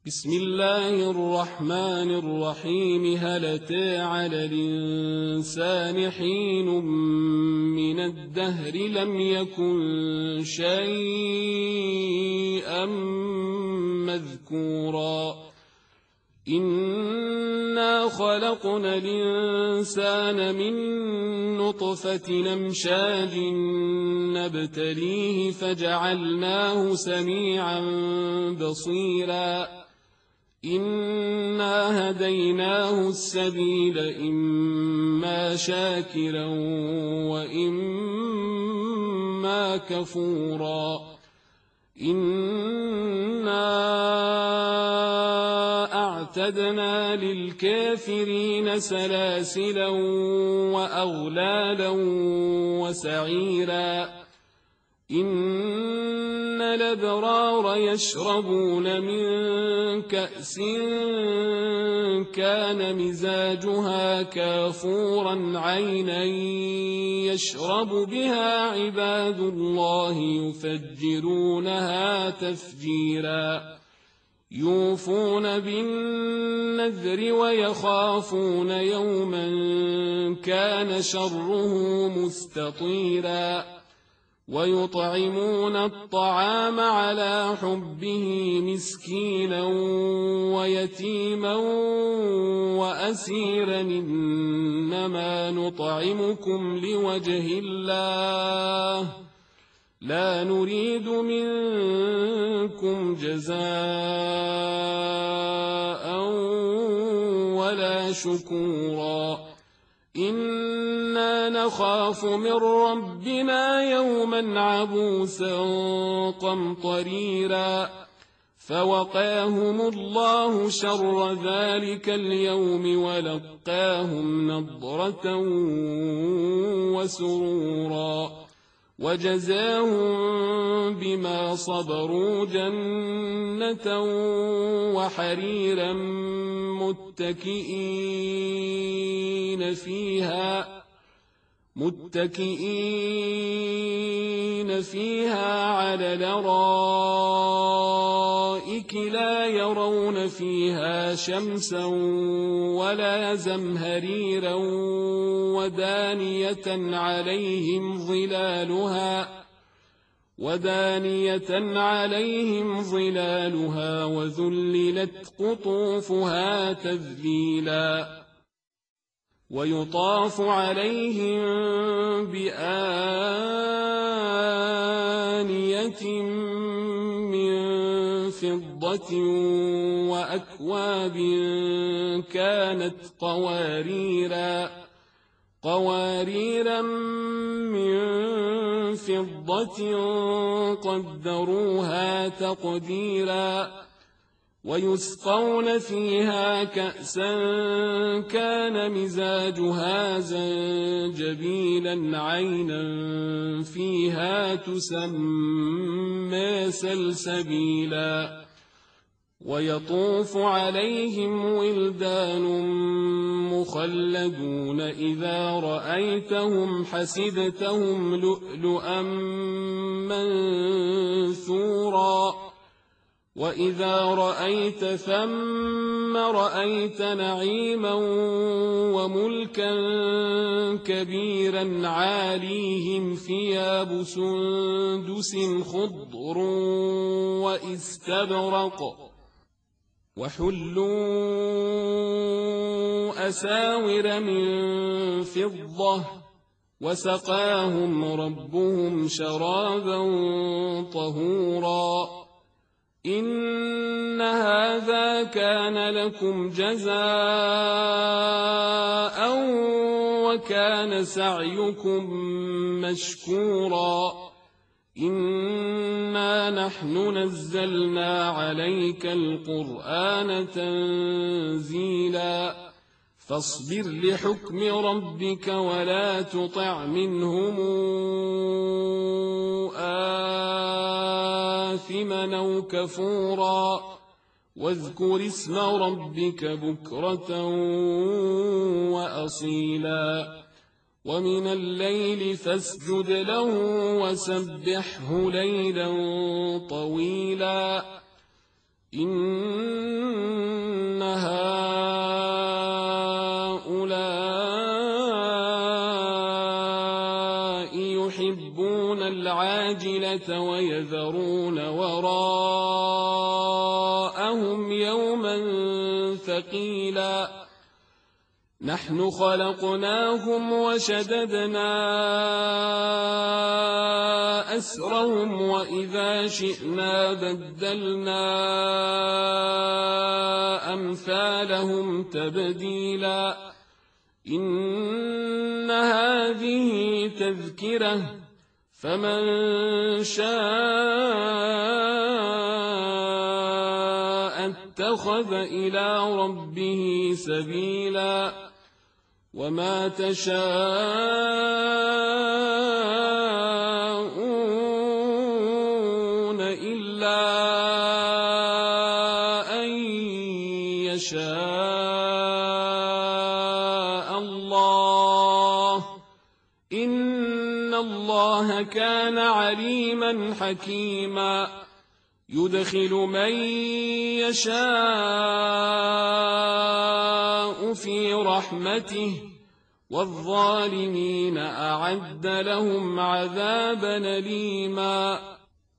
بسم الله الرحمن الرحيم. هل أتى على الإنسان حين من الدهر لم يكن شيئا مذكورا إنا خلقنا الإنسان من نطفة أمشاج نبتليه فجعلناه سميعا بصيرا إنا هديناه السبيل إما شاكرا وإما كفورا إنا أعتدنا للكافرين سلاسلا وأغلالا وسعيرا إن الأبرار يشربون من كأس كان مزاجها كافورا عينا يشرب بها عباد الله يفجرونها تفجيرا يوفون بالنذر ويخافون يوما كان شره مستطيرا ويطعمون الطعام على حبه مسكينا ويتيما وأسيرا إنما نطعمكم لوجه الله لا نريد منكم جزاء ولا شكورا إنا نخاف من ربنا يوما عبوسا قمطريرا فوقاهم الله شر ذلك اليوم ولقاهم نضرة وسرورا وجزاهم بما صبروا جنة وحريرا متكئين فيها على الأرائك لا يرون فيها شمسا ولا زمهريرا ودانية عليهم ظلالها وذللت قطوفها تذليلا ويطاف عليهم بآنية من فضة وأكواب كانت قواريرا من فضة قدروها تقديرا ويسقون فيها كأسا كان مزاجها زنجبيلا عينا فيها تسمى سلسبيلا ويطوف عليهم ولدان مخلدون إذا رأيتهم حسبتهم لؤلؤا منثورا وإذا رأيت ثم رأيت نعيما وملكا كبيرا عاليهم ثياب سندس خضر واستبرق وحلوا أساور من فضة وسقاهم ربهم شرابا طهورا إن هذا كان لكم جزاء وكان سعيكم مشكورا إنا نحن نزلنا عليك القرآن تنزيلا فاصبر لحكم ربك ولا تطع منهم آثما أو كفورا واذكر اسم ربك بكرة وأصيلا ومن الليل فاسجد له وسبحه ليلا طويلا إن الزينة ويذرون وراءهم يوما ثقيلا نحن خلقناهم وشددنا أسرهم وإذا شئنا بدلنا أمثالهم تبديلا إن هذه تذكرة فمن شاء اتخذ إلى ربه سبيلا وما تشاءون إلا أن يشاء الله إن الله كان عليما حكيما يدخل من يشاء في رحمته والظالمين أعد لهم عذابا أليما